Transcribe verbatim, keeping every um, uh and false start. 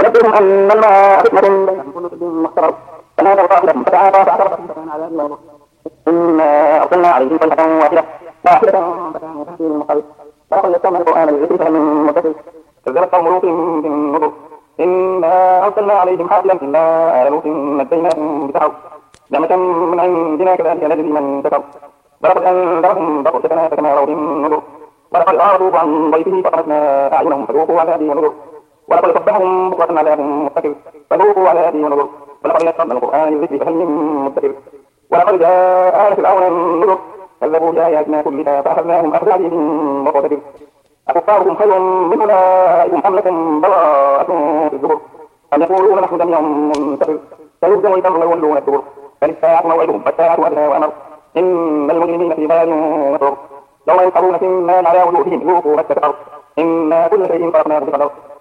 ونبئهم أن الماء فتنة بينهم كل شرب مختبر فنادوا صاحبهم فتعاطى فعقر فكان عذاب الله إنا أرسلنا عليهم صيحة واحدة واحدة فكانوا تهدي المقابل ولقد يسرنا القرآن للذكر فهل من مدكر كذبت قوم لوط بالنذر إنا أرسلنا عليهم حافلا إلا آل لوط نجيناهم بسحر نعمة من عندنا كذلك نجزي من كفر ولقد أنذرهم بطشتنا فتماروا بالنذر ولقد أعرضوا عن ضيفه فطمسنا أعينهم فذوقوا عذابي ونذر ولقد صبحهم بكرة عذاب مستقر فذوقوا عذابي ونذر ولقد يسرنا القرآن للذكر فهل من مدكر ولقد جاء آل فرعون النذر كذبوا بآياتنا كلها فأخذناهم أخذ عزيز مقتدر أكفاركم خير من أولئكم أم لكم براءة في الزبر أم يقولون نحن جميع منتصر سيهزم الجمع ويولون الدبر بل الساعة موعدهم والساعة أدنى وأمر إن المجرمين في ضلال وسعر يوم يسحبون في النار على وجوههم ذوقوا مس سقر إنا كل شيء خلقناه بقدر